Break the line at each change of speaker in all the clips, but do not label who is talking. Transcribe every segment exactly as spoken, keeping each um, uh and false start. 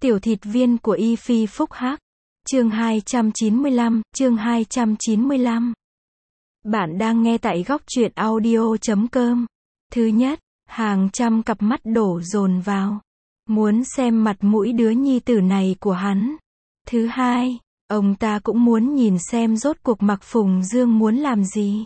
Tiểu thịt viên của Y Phi Phúc Hắc. Chương hai trăm chín mươi lăm, chương hai trăm chín mươi lăm. Bạn đang nghe tại góc truyện audio chấm com. Thứ nhất, hàng trăm cặp mắt đổ dồn vào. Muốn xem mặt mũi đứa nhi tử này của hắn. Thứ hai, ông ta cũng muốn nhìn xem rốt cuộc Mạc Phùng Dương muốn làm gì.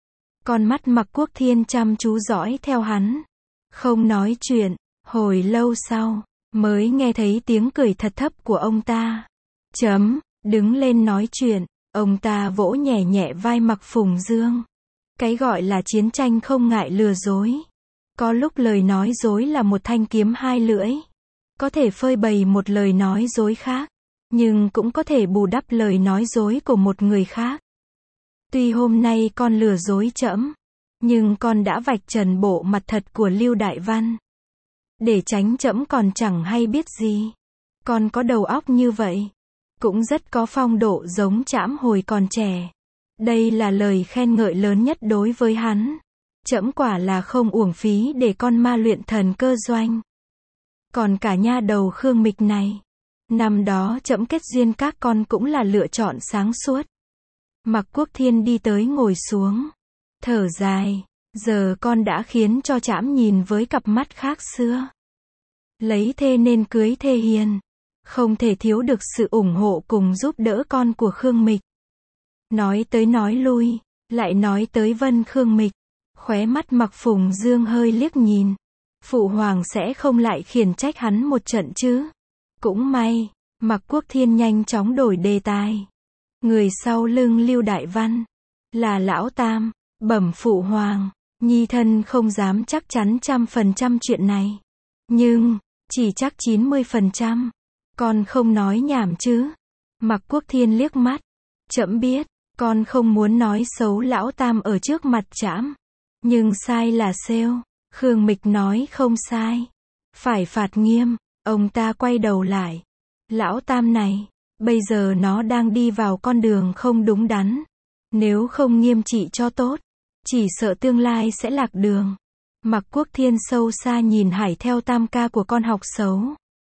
Con mắt Mạc Quốc Thiên chăm chú dõi theo hắn. Không nói chuyện, hồi lâu sau, mới nghe thấy tiếng cười thật thấp của ông ta. Chấm, đứng lên nói chuyện, ông ta vỗ nhẹ nhẹ vai Mạc Phùng Dương. Cái gọi là chiến tranh không ngại lừa dối. Có lúc lời nói dối là một thanh kiếm hai lưỡi. Có thể phơi bày một lời nói dối khác, nhưng cũng có thể bù đắp lời nói dối của một người khác. Tuy hôm nay con lừa dối trẫm, nhưng con đã vạch trần bộ mặt thật của Lưu Đại Văn. Để tránh trẫm còn chẳng hay biết gì. Con có đầu óc như vậy, cũng rất có phong độ giống trẫm hồi còn trẻ. Đây là lời khen ngợi lớn nhất đối với hắn. Trẫm quả là không uổng phí để con ma luyện thần cơ doanh. Còn cả nha đầu Khương Mịch này, năm đó trẫm kết duyên các con cũng là lựa chọn sáng suốt. Mạc Quốc Thiên đi tới ngồi xuống, thở dài, giờ con đã khiến cho trẫm nhìn với cặp mắt khác xưa. Lấy thê nên cưới thê hiền, không thể thiếu được sự ủng hộ cùng giúp đỡ con của Khương Mịch. Nói tới nói lui, lại nói tới Vân Khương Mịch, khóe mắt Mạc Phùng Dương hơi liếc nhìn. Phụ hoàng sẽ không lại khiển trách hắn một trận chứ. Cũng may, Mạc Quốc Thiên nhanh chóng đổi đề tài. Người sau lưng Lưu Đại Văn là Lão Tam. Bẩm phụ hoàng, nhi thân không dám chắc chắn trăm phần trăm chuyện này, nhưng chỉ chắc chín mươi phần trăm. Con không nói nhảm chứ? Mạc Quốc Thiên liếc mắt. Trẫm biết, con không muốn nói xấu Lão Tam ở trước mặt trẫm, nhưng sai là sale. Khương Mịch nói không sai, phải phạt nghiêm. Ông ta quay đầu lại. Lão Tam này, bây giờ nó đang đi vào con đường không đúng đắn. Nếu không nghiêm trị cho tốt, chỉ sợ tương lai sẽ lạc đường. Mạc Quốc Thiên sâu xa nhìn Hải theo tam ca của con học xấu.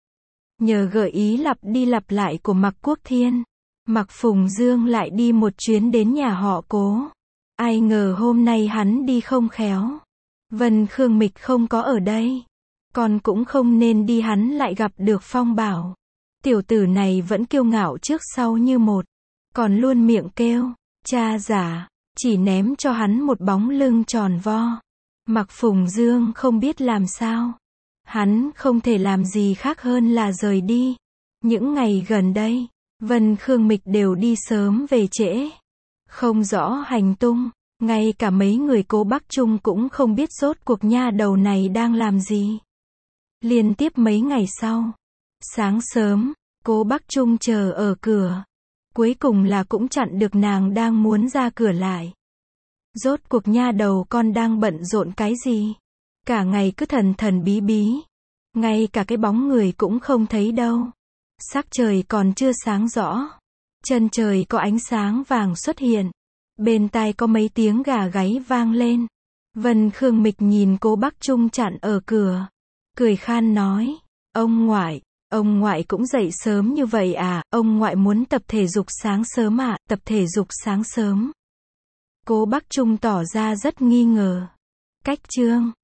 Nhờ gợi ý lặp đi lặp lại của Mạc Quốc Thiên, Mạc Phùng Dương lại đi một chuyến đến nhà họ Cố. Ai ngờ hôm nay hắn đi không khéo. Vân Khương Mịch không có ở đây. Con cũng không nên đi, hắn lại gặp được Phong Bảo. Tiểu tử này vẫn kiêu ngạo trước sau như một. Còn luôn miệng kêu, cha giả, chỉ ném cho hắn một bóng lưng tròn vo. Mạc Phùng Dương không biết làm sao. Hắn không thể làm gì khác hơn là rời đi. Những ngày gần đây, Vân Khương Mịch đều đi sớm về trễ. Không rõ hành tung. Ngay cả mấy người Cố Bắc Trung cũng không biết rốt cuộc nha đầu này đang làm gì. Liên tiếp mấy ngày sau, sáng sớm, Cố Bắc Trung chờ ở cửa. Cuối cùng là cũng chặn được nàng đang muốn ra cửa lại. Rốt cuộc nha đầu con đang bận rộn cái gì? Cả ngày cứ thần thần bí bí. Ngay cả cái bóng người cũng không thấy đâu. Sắc trời còn chưa sáng rõ. Chân trời có ánh sáng vàng xuất hiện. Bên tai có mấy tiếng gà gáy vang lên. Vân Khương Mịch nhìn Cố Bắc Trung chặn ở cửa. Cười khan nói. Ông ngoại, ông ngoại cũng dậy sớm như vậy à? Ông ngoại muốn tập thể dục sáng sớm à? Tập thể dục sáng sớm. Cố Bắc Trung tỏ ra rất nghi ngờ. Cách chương.